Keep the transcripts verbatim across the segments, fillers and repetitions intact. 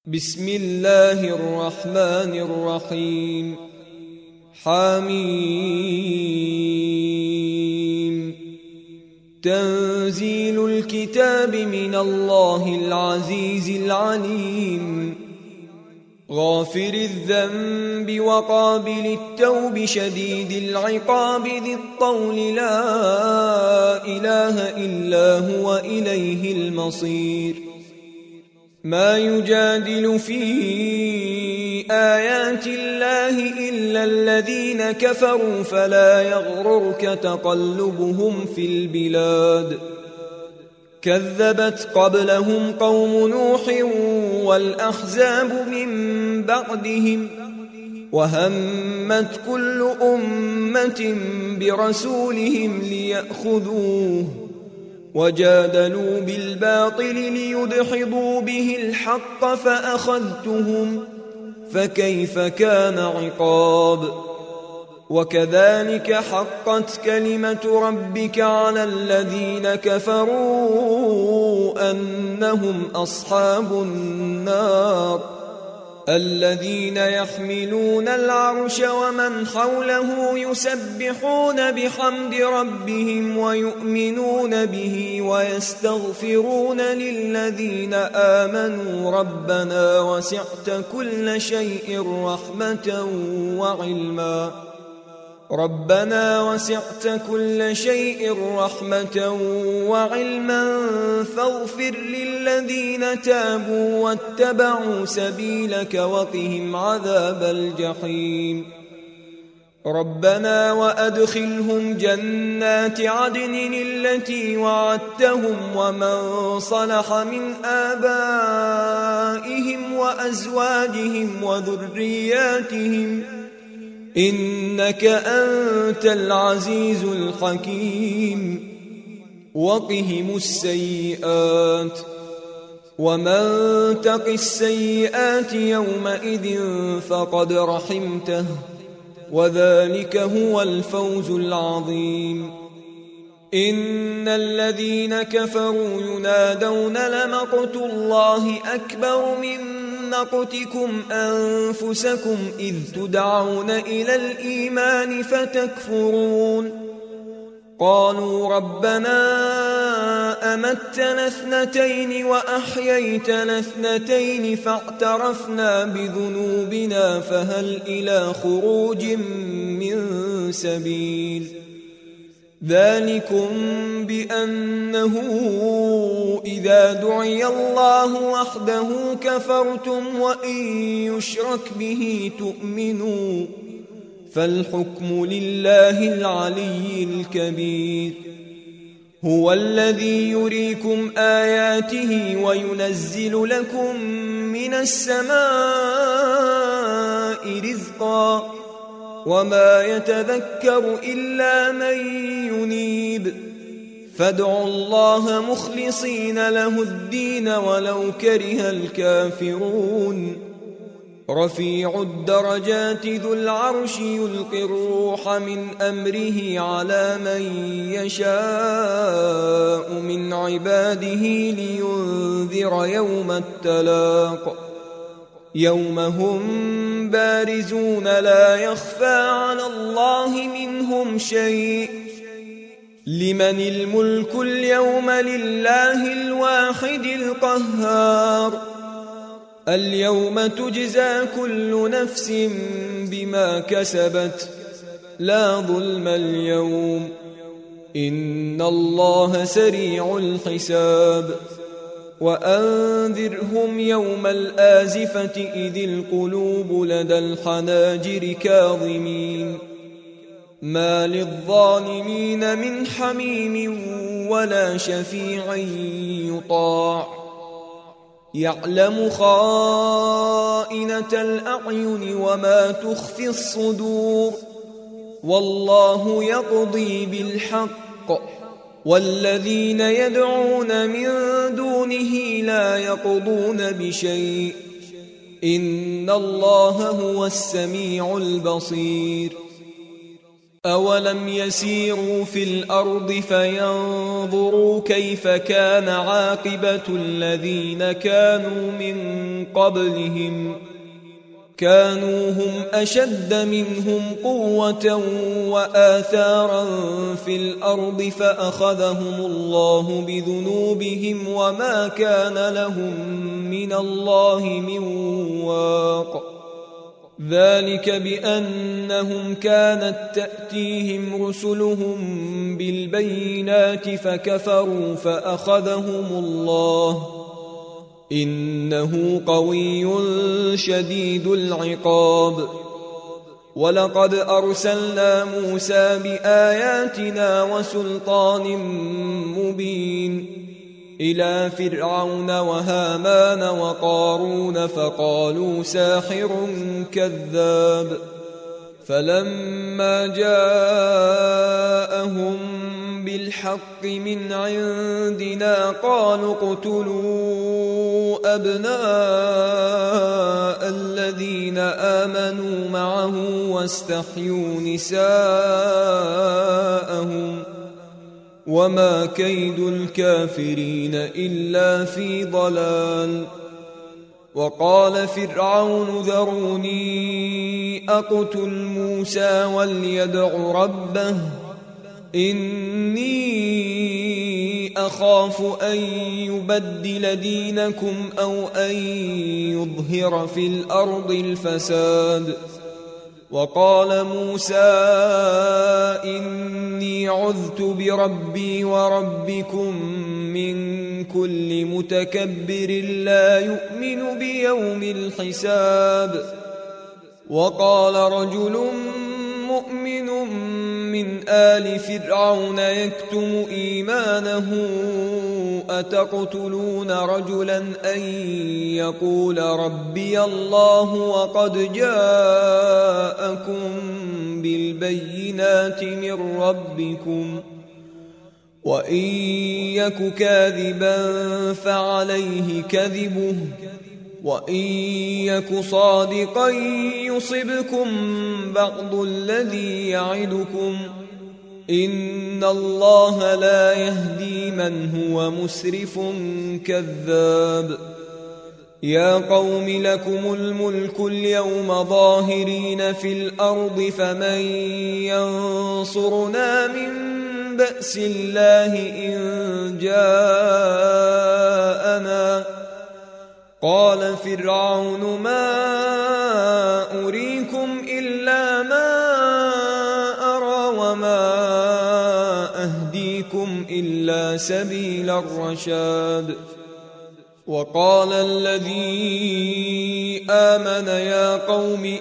بسم الله الرحمن الرحيم. حميم. تنزيل الكتاب من الله العزيز العليم. غافر الذنب وقابل التوب شديد العقاب ذي الطول لا إله إلا هو إليه المصير. ما يجادل في آيات الله إلا الذين كفروا فلا يغررك تقلبهم في البلاد. كذبت قبلهم قوم نوح والأحزاب من بعدهم وهمت كل أمة برسولهم ليأخذوه وجادلوا بالباطل ليدحضوا به الحق فأخذتهم فكيف كان عقاب. وكذلك حقت كلمة ربك على الذين كفروا أنهم أصحاب النار. الذين يحملون العرش ومن حوله يسبحون بحمد ربهم ويؤمنون به ويستغفرون للذين آمنوا ربنا وسعت كل شيء رحمة وعلما ربنا وسعت كل شيء رحمة وعلما فاغفر للذين تابوا واتبعوا سبيلك وقهم عذاب الجحيم. ربنا وأدخلهم جنات عدن التي وعدتهم ومن صلح من آبائهم وأزواجهم وذرياتهم إنك أنت العزيز الحكيم. وقهم السيئات ومن تق السيئات يومئذ فقد رحمته وذلك هو الفوز العظيم. إن الذين كفروا ينادون لمقت الله أكبر من مقتكم أنفسكم إذ تدعون إلى الإيمان فتكفرون. قالوا ربنا أمتنا اثنتين وأحييتنا اثنتين فاعترفنا بذنوبنا فهل إلى خروج من سبيل. ذلكم بأنه إذا دعي الله وحده كفرتم وإن يشرك به تؤمنوا فالحكم لله العلي الكبير. هو الذي يريكم آياته وينزل لكم من السماء رزقا وما يتذكر إلا من ينيب. فادعوا الله مخلصين له الدين ولو كره الكافرون. رفيع الدرجات ذو العرش يلقي الروح من أمره على من يشاء من عباده لينذر يوم التلاق. يوم هم بارزون لا يخفى على الله منهم شيء. لمن الملك اليوم لله الواحد القهار. اليوم تجزى كل نفس بما كسبت لا ظلم اليوم إن الله سريع الحساب. وأنذرهم يوم الآزفة إذ القلوب لدى الحناجر كاظمين ما للظالمين من حميم ولا شفيع يطاع. يعلم خائنة الأعين وما تخفي الصدور والله يقضي بالحق والذين يدعون من دونه لا يقضون بشيء إن الله هو السميع البصير. أولم يسيروا في الأرض فينظروا كيف كان عاقبة الذين كانوا من قبلهم كانوا هم أشد منهم قوة وآثارا في الأرض فأخذهم الله بذنوبهم وما كان لهم من الله من واق ذلك بأنهم كانت تأتيهم رسلهم بالبينات فكفروا فأخذهم الله إنه قوي شديد العقاب ولقد أرسلنا موسى بآياتنا وسلطان مبين إلى فرعون وهامان وقارون فقالوا ساحر كذاب فلما جاءهم بالحق من عندنا قالوا اقتلوا أبناء الذين آمنوا معه واستحيوا نساءهم وما كيد الكافرين إلا في ضلال وقال فرعون ذروني أقتل موسى وليدع ربه إني أخاف أن يبدل دينكم أو أن يظهر في الأرض الفساد وقال موسى إني عذت بربي وربكم من كل متكبر لا يؤمن بيوم الحساب وقال رجل مؤمن من آل فرعون يكتم إيمانه أتقتلون رجلا أن يقول ربي الله وقد جاءكم بالبينات من ربكم وإن يك كاذبا فعليه كذبه وإن يك صادقا يصبكم بعض الذي يعدكم إن الله لا يهدي من هو مسرف كذاب يا قوم لكم الملك اليوم ظاهرين في الأرض فمن ينصرنا من بأس الله إن جاءنا قال فرعون ما أريكم إلا ما أرى وما أهديكم إلا سبيل الرشاد وقال الذي آمن يا قوم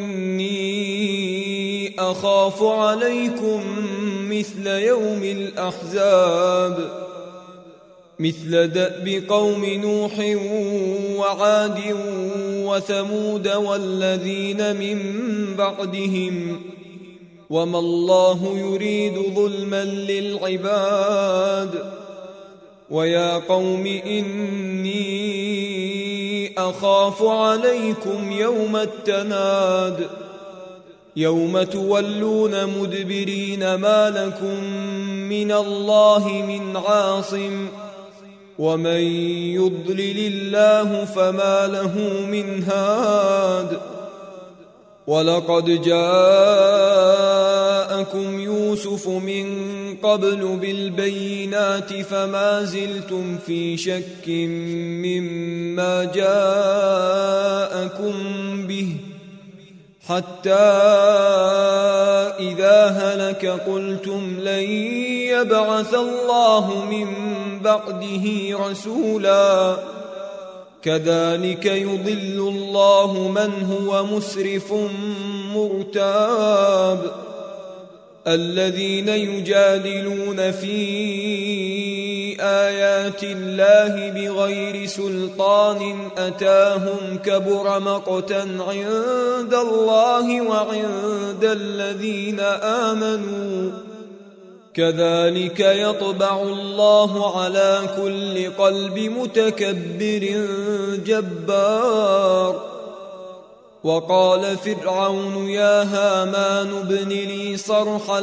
إني أخاف عليكم مثل يوم الأحزاب مثل دأب قوم نوح وعاد وثمود والذين من بعدهم وما الله يريد ظلما للعباد ويا قوم إني أخاف عليكم يوم التناد يوم تولون مدبرين ما لكم من الله من عاصم ومن يضلل الله فما له من هاد ولقد جاءكم يوسف من قبل بالبينات فما زلتم في شك مما جاءكم به حتى إذا هلك قلتم لن يبعث الله من بعده رسولا كذلك يضل الله من هو مسرف مرتاب الذين يجادلون في آيات الله بغير سلطان أتاهم كبر مقتا عند الله وعند الذين آمنوا كذلك يطبع الله على كل قلب متكبر جبار وقال فرعون يا هامان ابن لي صرحا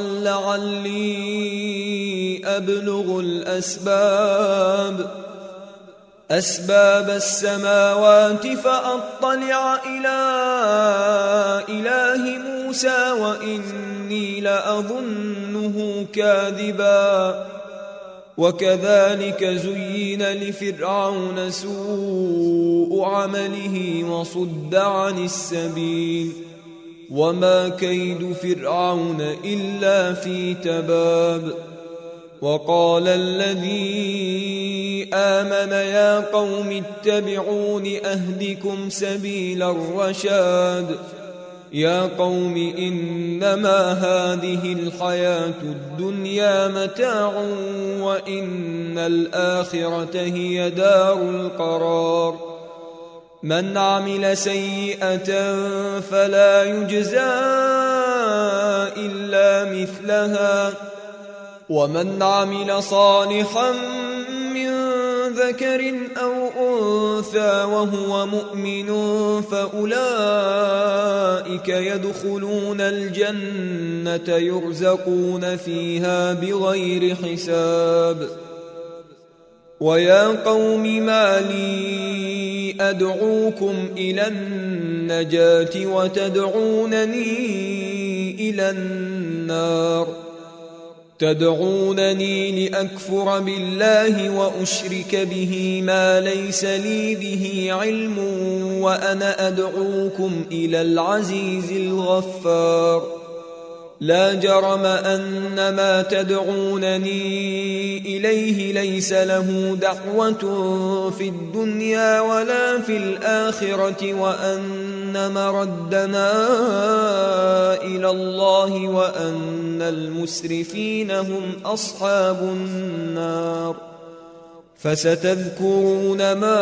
لعلي أبلغ الأسباب أسباب السماوات فأطلع إلى إله موسى وإني لأظنه كاذبا وكذلك زين لفرعون سوء عمله وصد عن السبيل وما كيد فرعون إلا في تباب وقال الذي آمن يا قوم اتبعون أهدكم سبيل الرشاد يا قوم إنما هذه الحياة الدنيا متاع وإن الآخرة هي دار القرار من عمل سيئة فلا يجزى إلا مثلها ومن عمل صالحا من ذكر أو أنثى وهو مؤمن فأولئك يدخلون الجنة يرزقون فيها بغير حساب ويا قوم ما لي أدعوكم إلى النجاة وتدعونني إلى النار تدعونني لأكفر بالله وأشرك به ما ليس لي به علم وأنا أدعوكم إلى العزيز الغفار لا جرم أن ما تدعونني إليه ليس له دعوة في الدنيا ولا في الآخرة وأن مردنا إلى الله وأن المسرفين هم أصحاب النار فستذكرون ما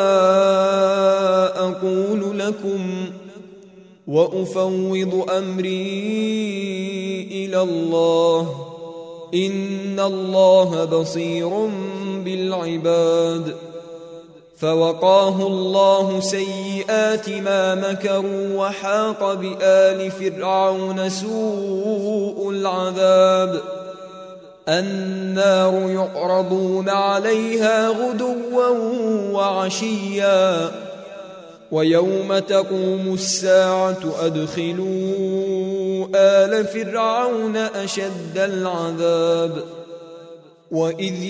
أقول لكم وأفوض أمري إلى الله إن الله بصير بالعباد فوقاه الله سيئات ما مكروا وحاق بآل فرعون سوء العذاب النار يعرضون عليها غدوا وعشيا ويوم تقوم الساعة أدخلوا آل فرعون أشد العذاب وإذ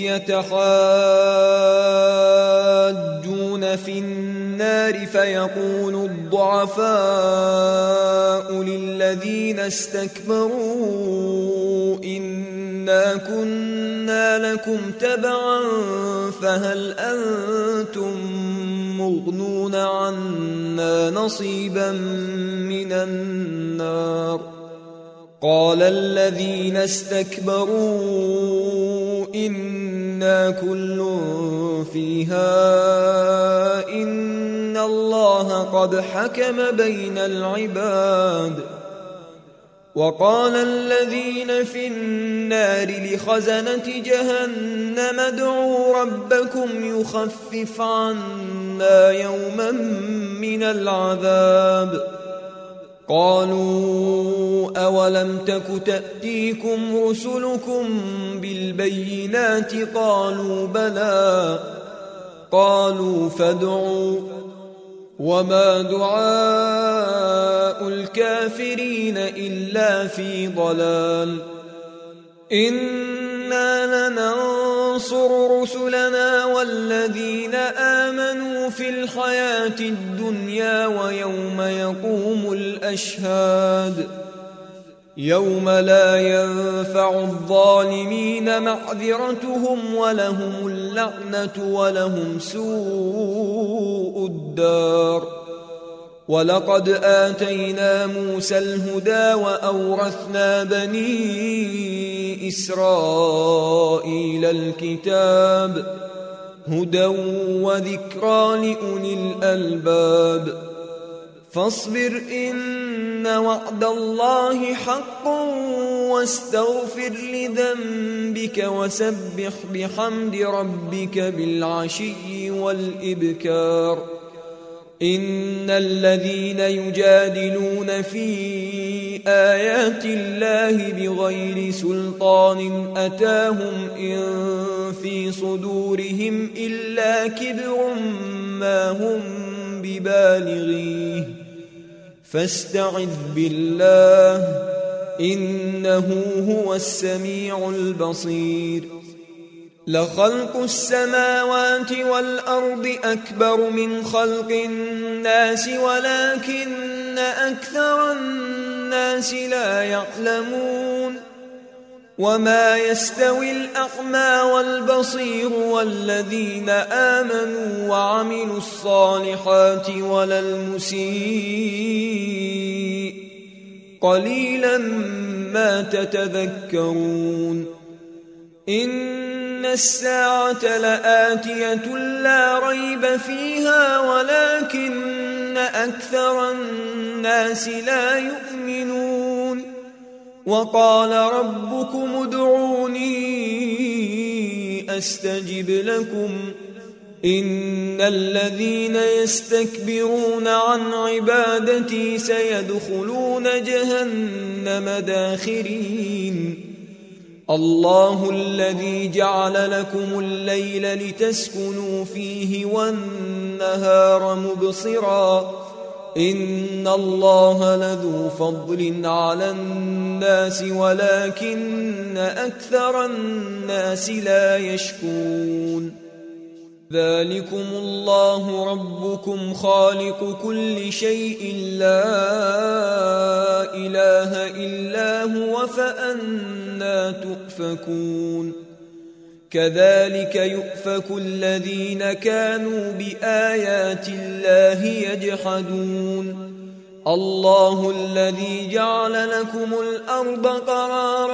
يتحاجون في النار فيقول الضعفاء للذين استكبروا إنا كنا لكم تبعا فهل أنتم مغنون عنا نصيبا من النار قال الذين استكبروا إنا كل فيها إن الله قد حكم بين العباد وقال الذين في النار لخزنة جهنم ادعوا ربكم يخفف عنا يوما من العذاب قالوا أولم تك تأتيكم رسلكم بالبينات قالوا بلى قالوا فادعوا وما دعاء الكافرين إلا في ضلال إنا لننصر رسلنا والذين آمنوا في الحياة الدنيا ويوم يقوم الأشهاد يوم لا ينفع الظالمين معذرتهم ولهم اللعنة ولهم سوء الدار ولقد آتينا موسى الهدى وأورثنا بني إسرائيل الكتاب هدى وذكرى لأولي الألباب فاصبر إن وعد الله حق واستغفر لذنبك وسبح بحمد ربك بالعشي والإبكار إن الذين يجادلون في آيات الله بغير سلطان أتاهم إن في صدورهم إلا كبر ما هم ببالغيه فاستعذ بالله إنه هو السميع البصير. لخلق السماوات والأرض أكبر من خلق الناس ولكن أكثر الناس لا يعلمون. وما يستوي الأعمى والبصير والذين آمنوا وعملوا الصالحات ولا المسيء قليلا ما تتذكرون. إن الساعة لآتية لا ريب فيها ولكن أكثر الناس لا يؤمنون. وقال ربكم ادعوني أستجب لكم إن الذين يستكبرون عن عبادتي سيدخلون جهنم داخرين. الله الذي جعل لكم الليل لتسكنوا فيه والنهار مبصرا إن الله لذو فضل على الناس ولكن أكثر الناس لا يشكرون. ذلكم الله ربكم خالق كل شيء لا إله إلا هو فأنى تؤفكون. كذلك يؤفك الذين كانوا بآيات الله يجحدون. الله الذي جعل لكم الأرض قرارا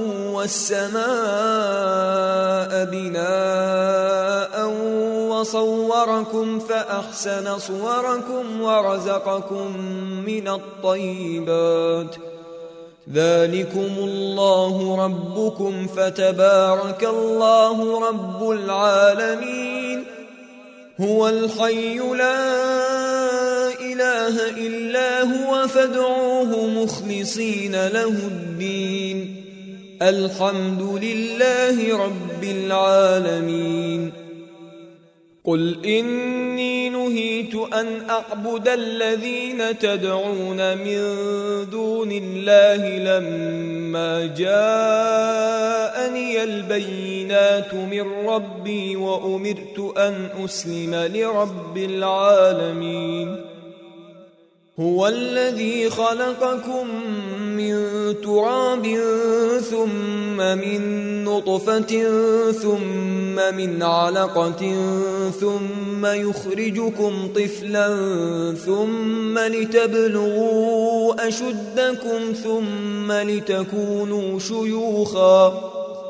والسماء بناء وصوركم فأحسن صوركم ورزقكم من الطيبات. ذلكم الله ربكم فتبارك الله رب العالمين. هو الحي لا إله إلا هو فادعوه مخلصين له الدين الحمد لله رب العالمين. قل إني نهيت أن أعبد الذين تدعون من دون الله لما جاءني البينات من ربي وأمرت أن أسلم لرب العالمين. هو الذي خلقكم من تراب ثم من نطفة ثم من علقة ثم يخرجكم طفلا ثم لتبلغوا أشدكم ثم لتكونوا شيوخا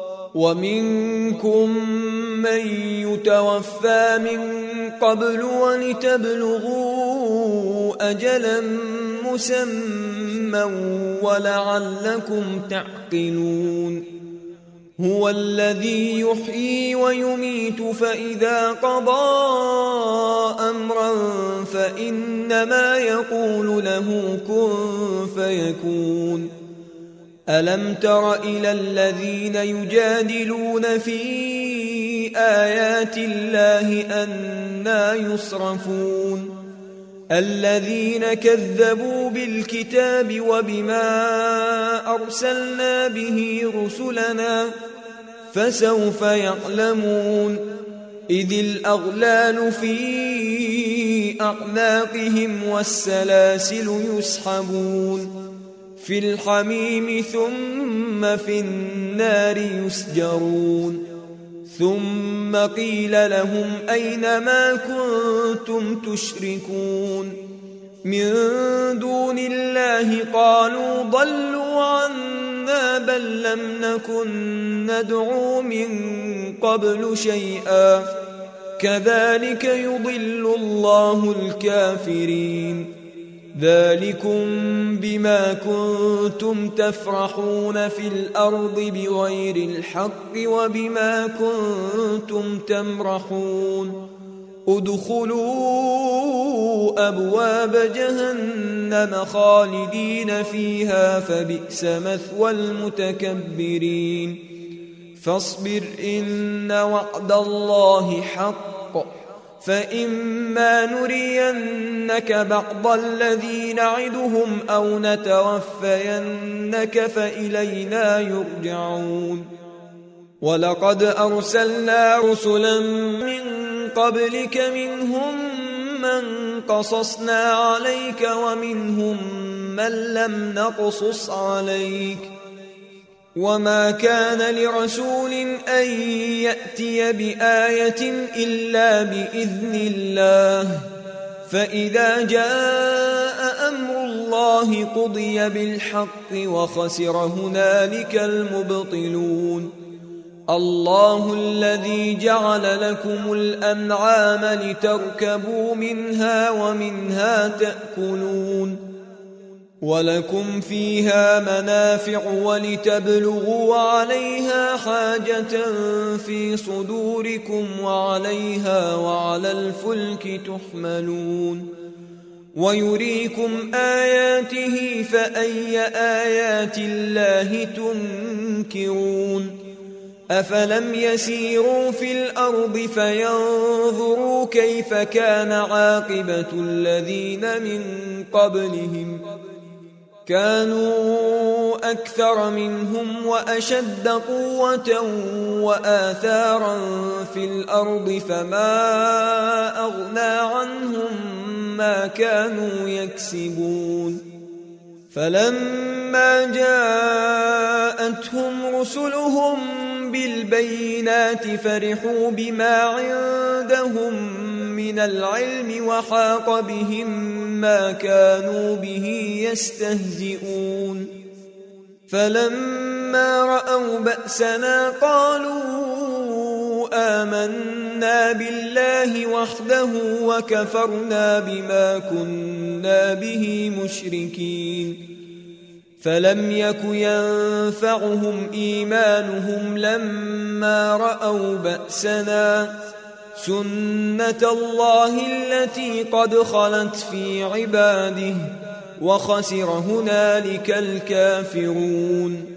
ومنكم من يتوفى من قبل ولتبلغوا أجلا مسمى ولعلكم تعقلون. هو الذي يحيي ويميت فإذا قضى أمرا فإنما يقول له كن فيكون. ألم تر إلى الذين يجادلون في آيات الله أنى يصرفون. الذين كذبوا بالكتاب وبما أرسلنا به رسلنا فسوف يعلمون. إذ الأغلال في أعناقهم والسلاسل يسحبون في الحميم ثم في النار يسجرون. ثم قيل لهم أين ما كنتم تشركون من دون الله قالوا ضلوا عنا بل لم نكن ندعو من قبل شيئا كذلك يضل الله الكافرين. ذلكم بما كنتم تفرحون في الأرض بغير الحق وبما كنتم تمرحون. ادخلوا أبواب جهنم خالدين فيها فبئس مثوى المتكبرين فاصبر إن وعد الله حق فإما نرينك بعض الذي نعدهم أو نتوفينك فإلينا يرجعون ولقد أرسلنا رسلا من قبلك منهم من قصصنا عليك ومنهم من لم نقصص عليك وما كان لرسول أن يأتي بآية إلا بإذن الله فإذا جاء أمر الله قضي بالحق وخسر هنالك المبطلون الله الذي جعل لكم الأنعام لتركبوا منها ومنها تأكلون ولكم فيها منافع ولتبلغوا عليها حاجة في صدوركم وعليها وعلى الفلك تحملون ويريكم آياته فأي آيات الله تنكرون أفلم يسيروا في الأرض فينظروا كيف كان عاقبة الذين من قبلهم كانوا أكثر منهم وأشد قوة وآثارا في الأرض فما أغنى عنهم ما كانوا يكسبون فلما جاءتهم رسلهم بالبينات فرحوا بما عندهم من العلم وحاق بهم ما كانوا به يستهزئون فلما رأوا بأسنا قالوا آمنا بالله وحده وكفرنا بما كنا به مشركين فلم يك ينفعهم إيمانهم لما رأوا بأسنا سنة الله التي قد خلت في عباده وخسر هنالك الكافرون